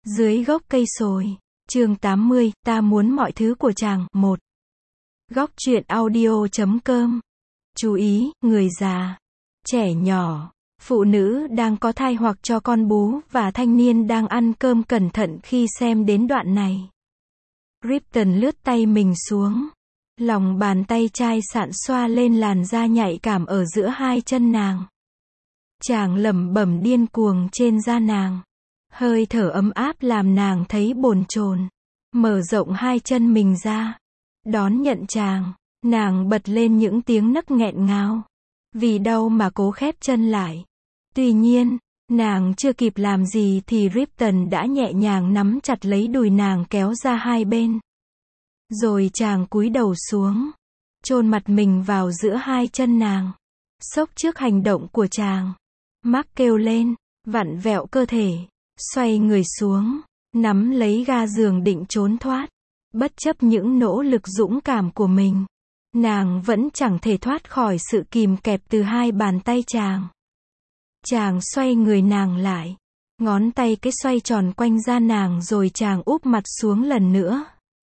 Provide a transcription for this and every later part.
Dưới gốc cây sồi. Chương 80, ta muốn mọi thứ của chàng. 1. Góc truyện audio.com. Chú ý, người già, trẻ nhỏ, phụ nữ đang có thai hoặc cho con bú và thanh niên đang ăn cơm cẩn thận khi xem đến đoạn này. Ripton lướt tay mình xuống. Lòng bàn tay chai sạn xoa lên làn da nhạy cảm ở giữa hai chân nàng. Chàng lẩm bẩm điên cuồng trên da nàng. Hơi thở ấm áp làm nàng thấy bồn chồn. Mở rộng hai chân mình ra. Đón nhận chàng. Nàng bật lên những tiếng nấc nghẹn ngào. Vì đau mà cố khép chân lại. Tuy nhiên, nàng chưa kịp làm gì thì Ripton đã nhẹ nhàng nắm chặt lấy đùi nàng kéo ra hai bên. Rồi chàng cúi đầu xuống. Chôn mặt mình vào giữa hai chân nàng. Sốc trước hành động của chàng. Mark kêu lên, vặn vẹo cơ thể. Xoay người xuống. Nắm lấy ga giường định trốn thoát. Bất chấp những nỗ lực dũng cảm của mình. Nàng vẫn chẳng thể thoát khỏi sự kìm kẹp từ hai bàn tay chàng. Chàng xoay người nàng lại. Ngón tay cái xoay tròn quanh da nàng rồi chàng úp mặt xuống lần nữa.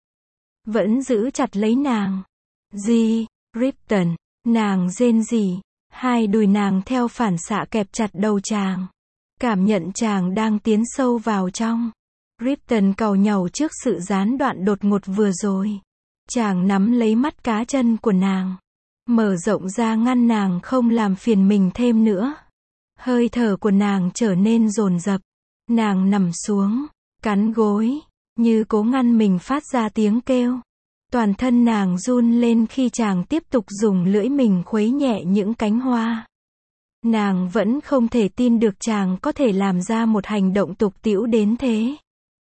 Vẫn giữ chặt lấy nàng. Gì, Ripton, nàng rên rỉ. Hai đùi nàng theo phản xạ kẹp chặt đầu chàng. Cảm nhận chàng đang tiến sâu vào trong. Ripton càu nhàu trước sự gián đoạn đột ngột vừa rồi. Chàng nắm lấy mắt cá chân của nàng. Mở rộng ra ngăn nàng không làm phiền mình thêm nữa. Hơi thở của nàng trở nên dồn dập. Nàng nằm xuống, cắn gối, như cố ngăn mình phát ra tiếng kêu. Toàn thân nàng run lên khi chàng tiếp tục dùng lưỡi mình khuấy nhẹ những cánh hoa. Nàng vẫn không thể tin được chàng có thể làm ra một hành động tục tĩu đến thế.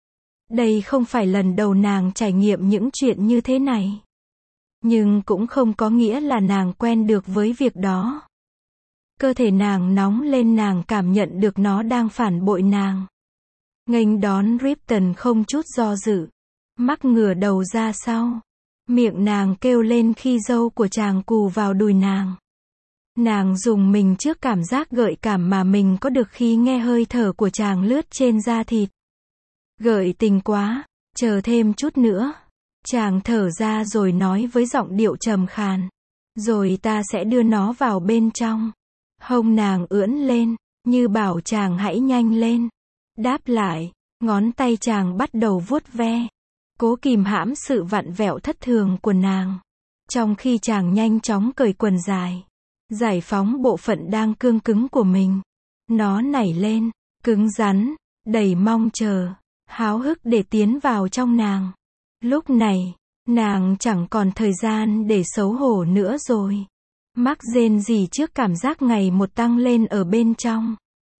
Đây không phải lần đầu nàng trải nghiệm những chuyện như thế này. Nhưng cũng không có nghĩa là nàng quen được với việc đó. Cơ thể nàng nóng lên, nàng cảm nhận được nó đang phản bội nàng. Nghênh đón Ripton không chút do dự. Mark ngửa đầu ra sau. Miệng nàng kêu lên khi râu của chàng cù vào đùi nàng. Nàng dùng mình trước cảm giác gợi cảm mà mình có được khi nghe hơi thở của chàng lướt trên da thịt. Gợi tình quá, chờ thêm chút nữa. Chàng thở ra rồi nói với giọng điệu trầm khàn. Rồi ta sẽ đưa nó vào bên trong. Hông nàng ưỡn lên, như bảo chàng hãy nhanh lên. Đáp lại, ngón tay chàng bắt đầu vuốt ve. Cố kìm hãm sự vặn vẹo thất thường của nàng. Trong khi chàng nhanh chóng cởi quần dài. Giải phóng bộ phận đang cương cứng của mình. Nó nảy lên, cứng rắn, đầy mong chờ, háo hức để tiến vào trong nàng. Lúc này, nàng chẳng còn thời gian để xấu hổ nữa rồi. Mark rên rỉ trước cảm giác ngày một tăng lên ở bên trong.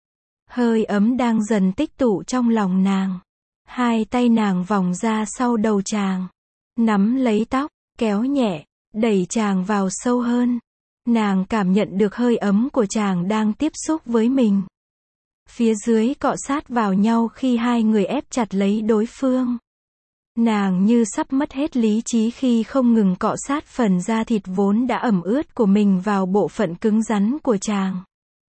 Hơi ấm đang dần tích tụ trong lòng nàng. Hai tay nàng vòng ra sau đầu chàng. Nắm lấy tóc, kéo nhẹ, đẩy chàng vào sâu hơn. Nàng cảm nhận được hơi ấm của chàng đang tiếp xúc với mình. Phía dưới cọ sát vào nhau khi hai người ép chặt lấy đối phương. Nàng như sắp mất hết lý trí khi không ngừng cọ sát phần da thịt vốn đã ẩm ướt của mình vào bộ phận cứng rắn của chàng.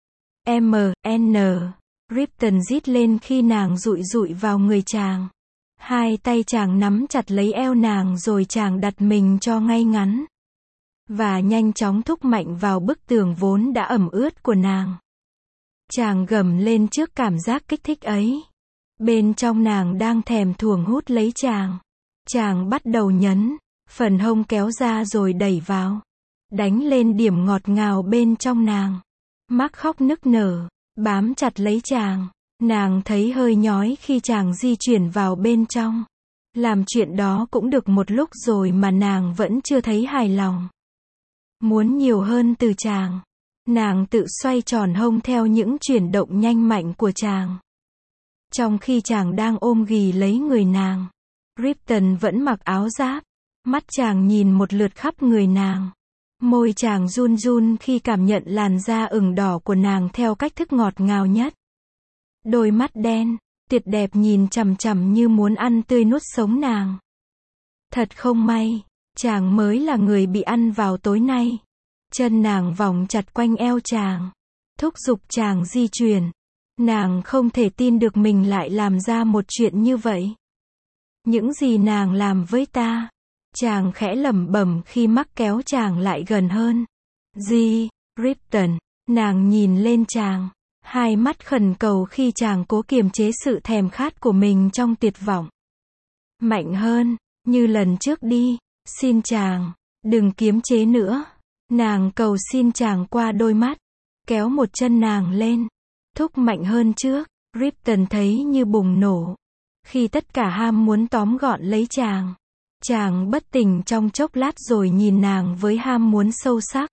M.N. Ripton rít lên khi nàng dụi dụi vào người chàng. Hai tay chàng nắm chặt lấy eo nàng rồi chàng đặt mình cho ngay ngắn. Và nhanh chóng thúc mạnh vào bức tường vốn đã ẩm ướt của nàng. Chàng gầm lên trước cảm giác kích thích ấy. Bên trong nàng đang thèm thuồng hút lấy chàng. Chàng bắt đầu nhấn, phần hông kéo ra rồi đẩy vào. Đánh lên điểm ngọt ngào bên trong nàng. Mark khóc nức nở, bám chặt lấy chàng. Nàng thấy hơi nhói khi chàng di chuyển vào bên trong. Làm chuyện đó cũng được một lúc rồi mà nàng vẫn chưa thấy hài lòng. Muốn nhiều hơn từ chàng. Nàng tự xoay tròn hông theo những chuyển động nhanh mạnh của chàng. Trong khi chàng đang ôm ghì lấy người nàng, Ripton vẫn mặc áo giáp. Mắt chàng nhìn một lượt khắp người nàng. Môi chàng run run khi cảm nhận làn da ửng đỏ của nàng theo cách thức ngọt ngào nhất. Đôi mắt đen, tuyệt đẹp nhìn chằm chằm như muốn ăn tươi nuốt sống nàng. Thật không may, chàng mới là người bị ăn vào tối nay. Chân nàng vòng chặt quanh eo chàng. Thúc giục chàng di chuyển. Nàng không thể tin được mình lại làm ra một chuyện như vậy. Những gì nàng làm với ta? Chàng khẽ lẩm bẩm khi Mark kéo chàng lại gần hơn. Gì, Ripton, nàng nhìn lên chàng, hai mắt khẩn cầu khi chàng cố kiềm chế sự thèm khát của mình trong tuyệt vọng. Mạnh hơn, như lần trước đi, xin chàng, đừng kiềm chế nữa. Nàng cầu xin chàng qua đôi mắt, kéo một chân nàng lên, thúc mạnh hơn trước. Ripton thấy như bùng nổ, khi tất cả ham muốn tóm gọn lấy chàng. Chàng bất tỉnh trong chốc lát rồi nhìn nàng với ham muốn sâu sắc.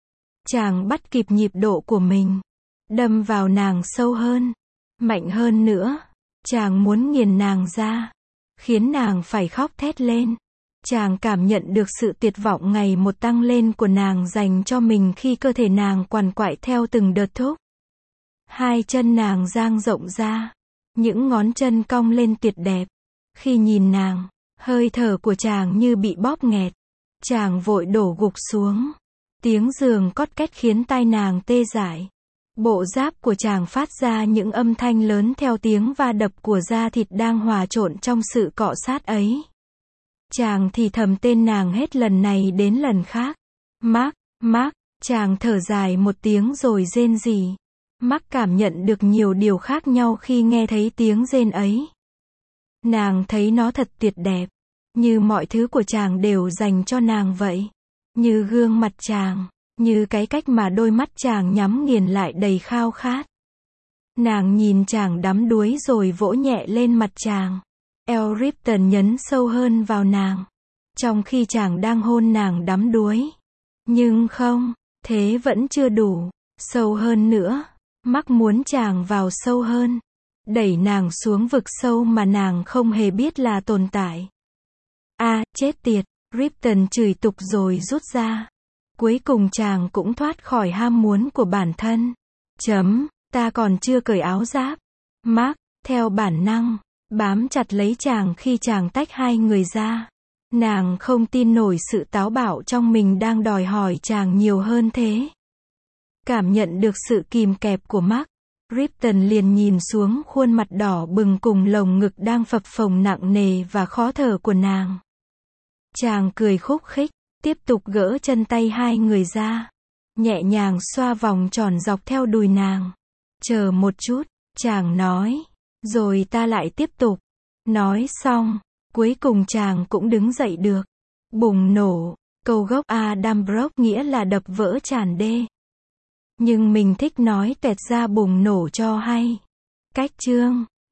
Chàng bắt kịp nhịp độ của mình, đâm vào nàng sâu hơn, mạnh hơn nữa. Chàng muốn nghiền nàng ra, khiến nàng phải khóc thét lên. Chàng cảm nhận được sự tuyệt vọng ngày một tăng lên của nàng dành cho mình khi cơ thể nàng quằn quại theo từng đợt thúc. Hai chân nàng dang rộng ra, những ngón chân cong lên tuyệt đẹp. Khi nhìn nàng, hơi thở của chàng như bị bóp nghẹt. Chàng vội đổ gục xuống. Tiếng giường cót két khiến tai nàng tê dại. Bộ giáp của chàng phát ra những âm thanh lớn theo tiếng va đập của da thịt đang hòa trộn trong sự cọ sát ấy. Chàng thì thầm tên nàng hết lần này đến lần khác. Mark, Mark, chàng thở dài một tiếng rồi rên rỉ. Mark cảm nhận được nhiều điều khác nhau khi nghe thấy tiếng rên ấy. Nàng thấy nó thật tuyệt đẹp, như mọi thứ của chàng đều dành cho nàng vậy. Như gương mặt chàng, như cái cách mà đôi mắt chàng nhắm nghiền lại đầy khao khát. Nàng nhìn chàng đắm đuối rồi vỗ nhẹ lên mặt chàng. Eo Ripton nhấn sâu hơn vào nàng, trong khi chàng đang hôn nàng đắm đuối. Nhưng không, thế vẫn chưa đủ, sâu hơn nữa. Mark muốn chàng vào sâu hơn, đẩy nàng xuống vực sâu mà nàng không hề biết là tồn tại. Chết tiệt, Ripton chửi tục rồi rút ra. Cuối cùng chàng cũng thoát khỏi ham muốn của bản thân. Ta còn chưa cởi áo giáp. Mark, theo bản năng, bám chặt lấy chàng khi chàng tách hai người ra. Nàng không tin nổi sự táo bạo trong mình đang đòi hỏi chàng nhiều hơn thế. Cảm nhận được sự kìm kẹp của Mark, Ripton liền nhìn xuống khuôn mặt đỏ bừng cùng lồng ngực đang phập phồng nặng nề và khó thở của nàng. Chàng cười khúc khích, tiếp tục gỡ chân tay hai người ra, nhẹ nhàng xoa vòng tròn dọc theo đùi nàng. Chờ một chút, chàng nói, rồi ta lại tiếp tục. Nói xong, cuối cùng chàng cũng đứng dậy được. Bùng nổ, câu gốc Adam Brock nghĩa là đập vỡ tràn đê. Nhưng mình thích nói tuẹt ra bùng nổ cho hay. Cách chương